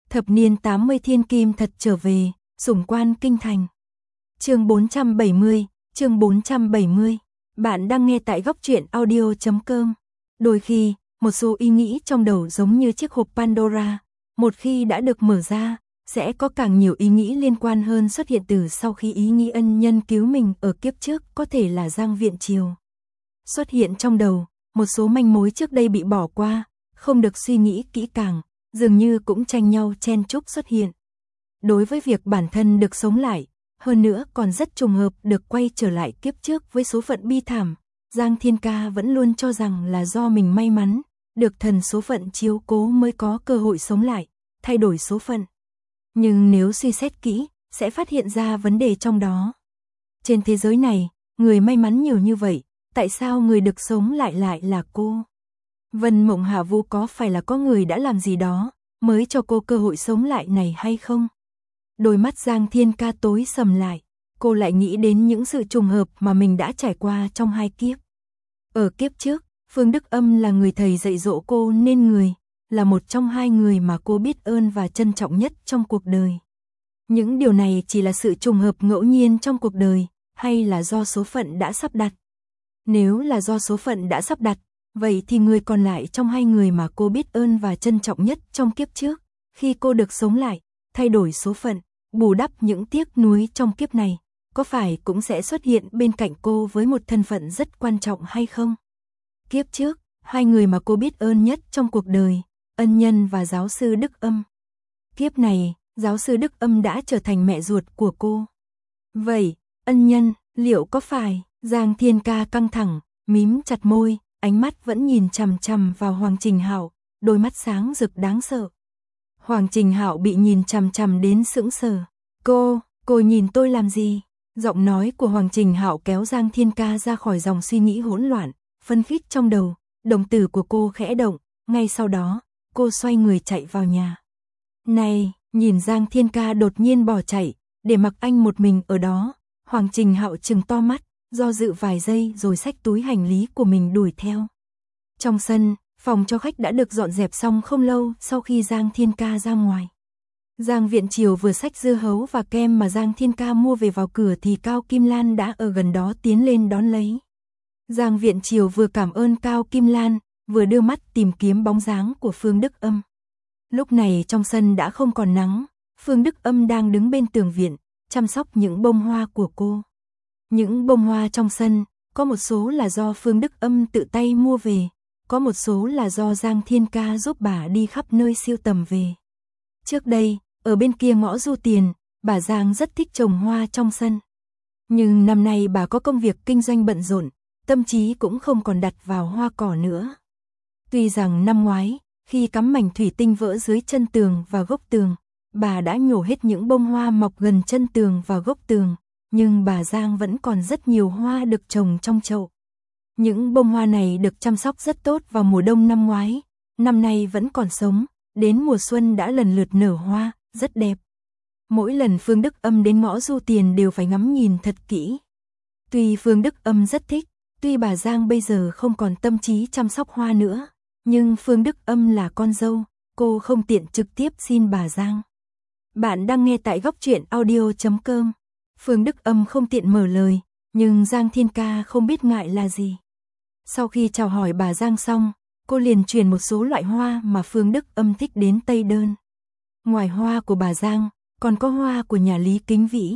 Thập niên 80 thiên kim thật trở về, sủng quan kinh thành. Chương 470, chương 470. Bạn đang nghe tại góc truyện audio.com. Đôi khi, một số ý nghĩ trong đầu giống như chiếc hộp Pandora, một khi đã được mở ra, sẽ có càng nhiều ý nghĩ liên quan hơn xuất hiện từ sau khi ý nghĩ ân nhân cứu mình ở kiếp trước, có thể là Giang Viễn Triều. Xuất hiện trong đầu, một số manh mối trước đây bị bỏ qua, không được suy nghĩ kỹ càng, dường như cũng tranh nhau chen chúc xuất hiện. Đối với việc bản thân được sống lại, hơn nữa còn rất trùng hợp được quay trở lại kiếp trước với số phận bi thảm, Giang Thiên Ca vẫn luôn cho rằng là do mình may mắn, được thần số phận chiếu cố mới có cơ hội sống lại, thay đổi số phận. Nhưng nếu suy xét kỹ, sẽ phát hiện ra vấn đề trong đó. Trên thế giới này, người may mắn nhiều như vậy, tại sao người được sống lại lại là cô? Vân Mộng Hạ Vũ có phải là có người đã làm gì đó, mới cho cô cơ hội sống lại này hay không? Đôi mắt Giang Thiên Ca tối sầm lại, cô lại nghĩ đến những sự trùng hợp mà mình đã trải qua trong hai kiếp. Ở kiếp trước, Phương Đức Âm là người thầy dạy dỗ cô nên người, là một trong hai người mà cô biết ơn và trân trọng nhất trong cuộc đời. Những điều này chỉ là sự trùng hợp ngẫu nhiên trong cuộc đời, hay là do số phận đã sắp đặt? Nếu là do số phận đã sắp đặt, vậy thì người còn lại trong hai người mà cô biết ơn và trân trọng nhất trong kiếp trước, khi cô được sống lại, thay đổi số phận, bù đắp những tiếc nuối trong kiếp này, có phải cũng sẽ xuất hiện bên cạnh cô với một thân phận rất quan trọng hay không? Kiếp trước, hai người mà cô biết ơn nhất trong cuộc đời, ân nhân và giáo sư Đức Âm. Kiếp này, giáo sư Đức Âm đã trở thành mẹ ruột của cô. Vậy, ân nhân, liệu có phải? Giang Thiên Ca căng thẳng, mím chặt môi, ánh mắt vẫn nhìn chằm chằm vào Hoàng Trình Hạo, đôi mắt sáng rực đáng sợ. Hoàng Trình Hạo bị nhìn chằm chằm đến sững sờ. Cô nhìn tôi làm gì? Giọng nói của Hoàng Trình Hạo kéo Giang Thiên Ca ra khỏi dòng suy nghĩ hỗn loạn, phân khích trong đầu, đồng tử của cô khẽ động, ngay sau đó, cô xoay người chạy vào nhà. Này, nhìn Giang Thiên Ca đột nhiên bỏ chạy, để mặc anh một mình ở đó, Hoàng Trình Hạo trừng to mắt, do dự vài giây rồi xách túi hành lý của mình đuổi theo. Trong sân, phòng cho khách đã được dọn dẹp xong không lâu sau khi Giang Thiên Ca ra ngoài. Giang Viễn Triều vừa xách dưa hấu và kem mà Giang Thiên Ca mua về vào cửa thì Cao Kim Lan đã ở gần đó tiến lên đón lấy. Giang Viễn Triều vừa cảm ơn Cao Kim Lan, vừa đưa mắt tìm kiếm bóng dáng của Phương Đức Âm. Lúc này trong sân đã không còn nắng, Phương Đức Âm đang đứng bên tường viện, chăm sóc những bông hoa của cô. Những bông hoa trong sân, có một số là do Phương Đức Âm tự tay mua về, có một số là do Giang Thiên Ca giúp bà đi khắp nơi sưu tầm về. Trước đây, ở bên kia ngõ Du Tiền, bà Giang rất thích trồng hoa trong sân. Nhưng năm nay bà có công việc kinh doanh bận rộn, tâm trí cũng không còn đặt vào hoa cỏ nữa. Tuy rằng năm ngoái, khi cắm mảnh thủy tinh vỡ dưới chân tường và gốc tường, bà đã nhổ hết những bông hoa mọc gần chân tường và gốc tường, nhưng bà Giang vẫn còn rất nhiều hoa được trồng trong chậu. Những bông hoa này được chăm sóc rất tốt vào mùa đông năm ngoái, năm nay vẫn còn sống, đến mùa xuân đã lần lượt nở hoa, rất đẹp. Mỗi lần Phương Đức Âm đến ngõ Du Tiền đều phải ngắm nhìn thật kỹ. Tuy Phương Đức Âm rất thích, tuy bà Giang bây giờ không còn tâm trí chăm sóc hoa nữa, nhưng Phương Đức Âm là con dâu, cô không tiện trực tiếp xin bà Giang. Bạn đang nghe tại góc truyện audio.com. Phương Đức Âm không tiện mở lời, nhưng Giang Thiên Ca không biết ngại là gì. Sau khi chào hỏi bà Giang xong, cô liền truyền một số loại hoa mà Phương Đức Âm thích đến Tây Đơn. Ngoài hoa của bà Giang, còn có hoa của nhà Lý Kính Vĩ.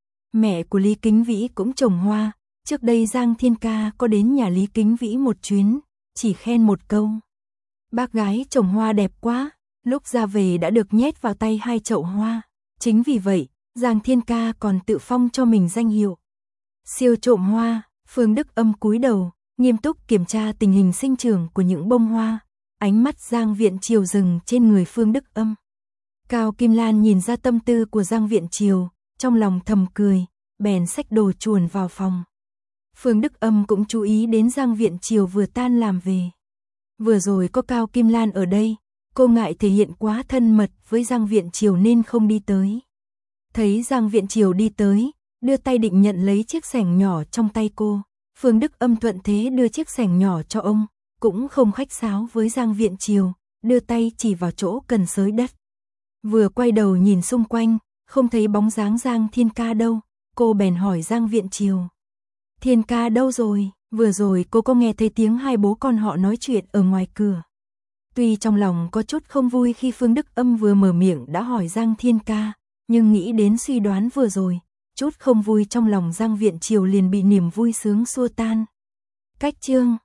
Mẹ của Lý Kính Vĩ cũng trồng hoa, trước đây Giang Thiên Ca có đến nhà Lý Kính Vĩ một chuyến, chỉ khen một câu. Bác gái trồng hoa đẹp quá, lúc ra về đã được nhét vào tay 2 chậu hoa. Chính vì vậy, Giang Thiên Ca còn tự phong cho mình danh hiệu siêu trộm hoa. Phương Đức Âm cúi đầu, nghiêm túc kiểm tra tình hình sinh trưởng của những bông hoa. Ánh mắt Giang Viễn Triều dừng trên người Phương Đức Âm. Cao Kim Lan nhìn ra tâm tư của Giang Viễn Triều, trong lòng thầm cười, bèn xách đồ chuồn vào phòng. Phương Đức Âm cũng chú ý đến Giang Viễn Triều vừa tan làm về. Vừa rồi có Cao Kim Lan ở đây, cô ngại thể hiện quá thân mật với Giang Viễn Triều nên không đi tới. Thấy Giang Viễn Triều đi tới, đưa tay định nhận lấy chiếc xẻng nhỏ trong tay cô, Phương Đức Âm thuận thế đưa chiếc xẻng nhỏ cho ông, cũng không khách sáo với Giang Viễn Triều, đưa tay chỉ vào chỗ cần xới đất. Vừa quay đầu nhìn xung quanh, không thấy bóng dáng Giang Thiên Ca đâu, cô bèn hỏi Giang Viện Triều. Thiên Ca đâu rồi? Vừa rồi cô có nghe thấy tiếng hai bố con họ nói chuyện ở ngoài cửa. Tuy trong lòng có chút không vui khi Phương Đức Âm vừa mở miệng đã hỏi Giang Thiên Ca, nhưng nghĩ đến suy đoán vừa rồi, chút không vui trong lòng Giang Viện Triều liền bị niềm vui sướng xua tan. Cách chương